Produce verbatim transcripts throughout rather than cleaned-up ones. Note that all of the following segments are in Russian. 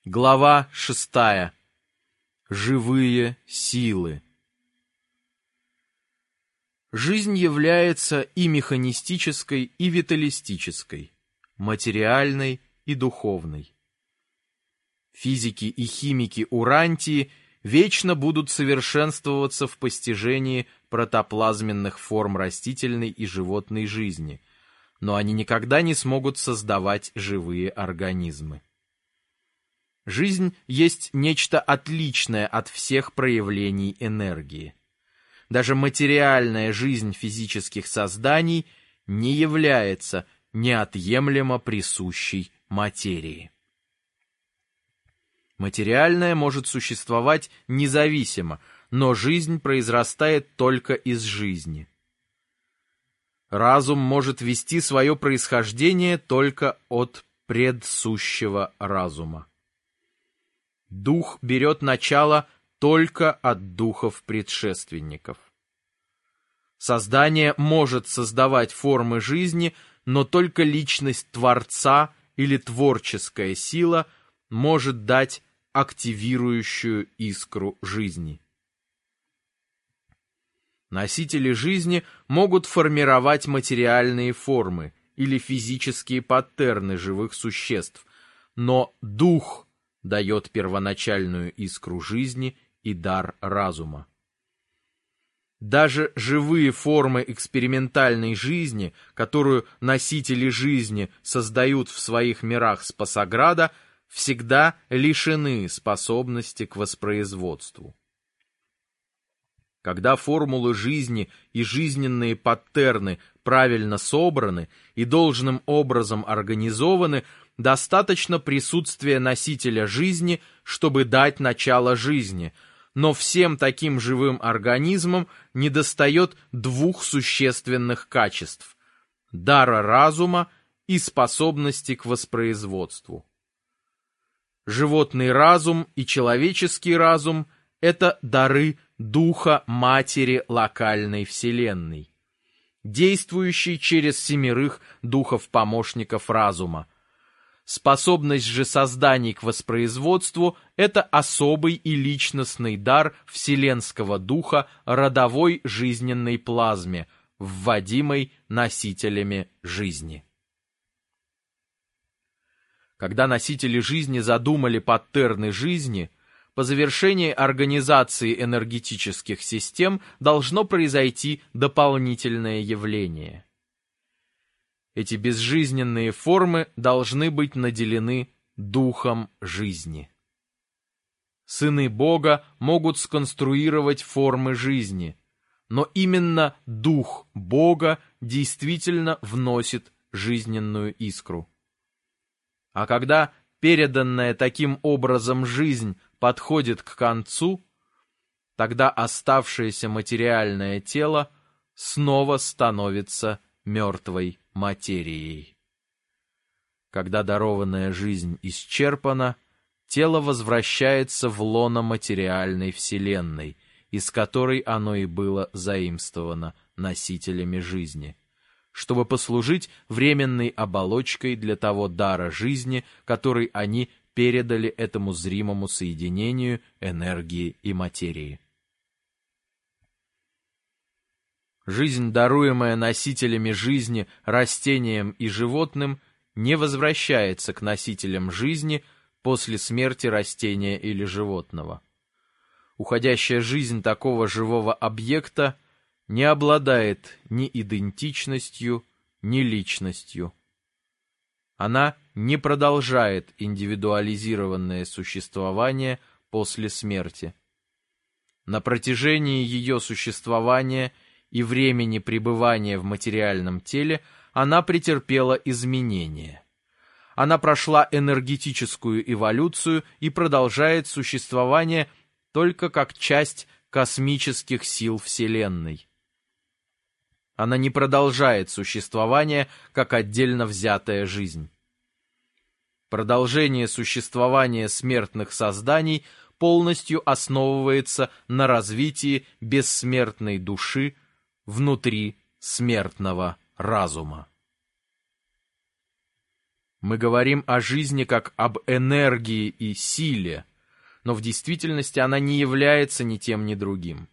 Глава шестая. Живые силы. Жизнь является и механистической, и виталистической, материальной и духовной. Физики и химики Урантии вечно будут совершенствоваться в постижении протоплазменных форм растительной и животной жизни, но они никогда не смогут создавать живые организмы. Жизнь есть нечто отличное от всех проявлений энергии. Даже материальная жизнь физических созданий не является неотъемлемо присущей материи. Материальное может существовать независимо, но жизнь произрастает только из жизни. Разум может вести свое происхождение только от предсущего разума. Дух берет начало только от духов предшественников. Создание может создавать формы жизни, но только личность Творца или творческая сила может дать активирующую искру жизни. Носители жизни могут формировать материальные формы или физические паттерны живых существ, но дух дает первоначальную искру жизни и дар разума. Даже живые формы экспериментальной жизни, которую носители жизни создают в своих мирах Спасограда, всегда лишены способности к воспроизводству. Когда формулы жизни и жизненные паттерны правильно собраны и должным образом организованы, достаточно присутствия носителя жизни, чтобы дать начало жизни, но всем таким живым организмам недостает двух существенных качеств – дара разума и способности к воспроизводству. Животный разум и человеческий разум – это дары духа матери локальной вселенной, действующей через семерых духов-помощников разума. Способность же созданий к воспроизводству – это особый и личностный дар вселенского духа родовой жизненной плазме, вводимой носителями жизни. Когда носители жизни задумали паттерны жизни, по завершении организации энергетических систем должно произойти дополнительное явление. Эти безжизненные формы должны быть наделены духом жизни. Сыны Бога могут сконструировать формы жизни, но именно дух Бога действительно вносит жизненную искру. А когда переданная таким образом жизнь подходит к концу, тогда оставшееся материальное тело снова становится мертвой материей. Когда дарованная жизнь исчерпана, тело возвращается в лоно материальной вселенной, из которой оно и было заимствовано носителями жизни, чтобы послужить временной оболочкой для того дара жизни, который они передали этому зримому соединению энергии и материи. Жизнь, даруемая носителями жизни растениям и животным, не возвращается к носителям жизни после смерти растения или животного. Уходящая жизнь такого живого объекта не обладает ни идентичностью, ни личностью. Она не продолжает индивидуализированное существование после смерти. На протяжении ее существования и времени пребывания в материальном теле она претерпела изменения. Она прошла энергетическую эволюцию и продолжает существование только как часть космических сил Вселенной. Она не продолжает существование как отдельно взятая жизнь. Продолжение существования смертных созданий полностью основывается на развитии бессмертной души внутри смертного разума. Мы говорим о жизни как об энергии и силе, но в действительности она не является ни тем, ни другим.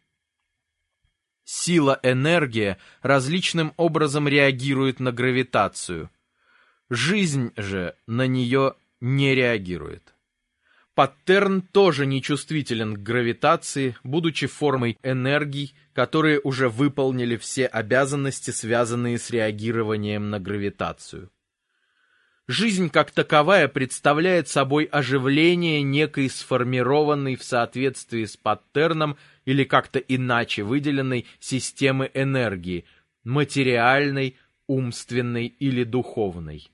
Сила-энергия различным образом реагирует на гравитацию. Жизнь же на нее не реагирует. Паттерн тоже не чувствителен к гравитации, будучи формой энергий, которые уже выполнили все обязанности, связанные с реагированием на гравитацию. Жизнь как таковая представляет собой оживление некой сформированной в соответствии с паттерном или как-то иначе выделенной системы энергии, материальной, умственной или духовной.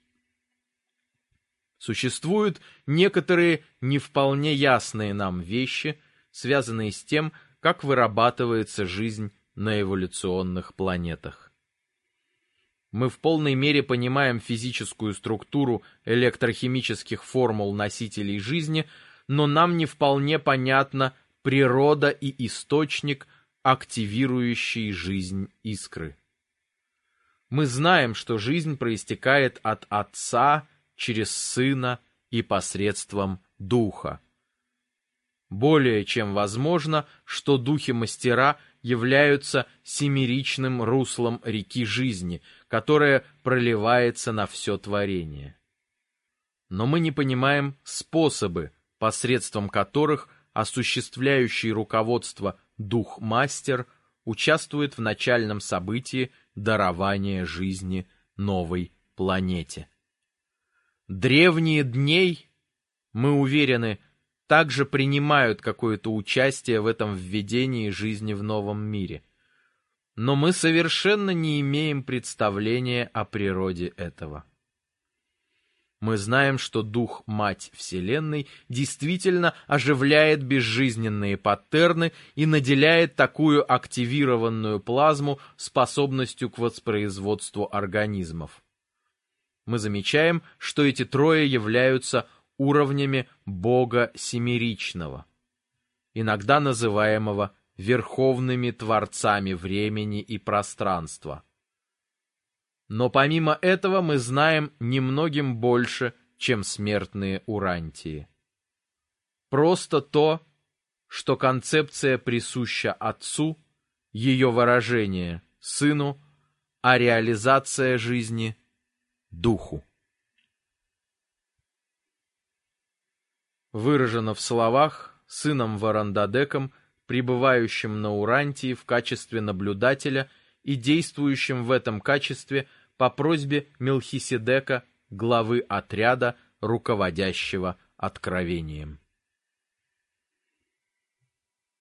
Существуют некоторые не вполне ясные нам вещи, связанные с тем, как вырабатывается жизнь на эволюционных планетах. Мы в полной мере понимаем физическую структуру электрохимических формул носителей жизни, но нам не вполне понятна природа и источник, активирующий жизнь искры. Мы знаем, что жизнь проистекает от Отца через Сына и посредством Духа. Более чем возможно, что духи-мастера являются семеричным руслом реки жизни, которая проливается на все творение. Но мы не понимаем способы, посредством которых осуществляющий руководство дух-мастер участвует в начальном событии дарования жизни новой планете. Древние дней, мы уверены, также принимают какое-то участие в этом введении жизни в новом мире. Но мы совершенно не имеем представления о природе этого. Мы знаем, что Дух-Мать Вселенной действительно оживляет безжизненные паттерны и наделяет такую активированную плазму способностью к воспроизводству организмов. Мы замечаем, что эти трое являются уровнями Бога Семеричного, иногда называемого верховными творцами времени и пространства. Но помимо этого мы знаем немногим больше, чем смертные урантии. Просто то, что концепция присуща Отцу, ее выражение — Сыну, а реализация жизни — Духу. Выражено в словах сыном Варандадеком, пребывающим на Урантии в качестве наблюдателя и действующим в этом качестве по просьбе Мелхиседека, главы отряда, руководящего откровением.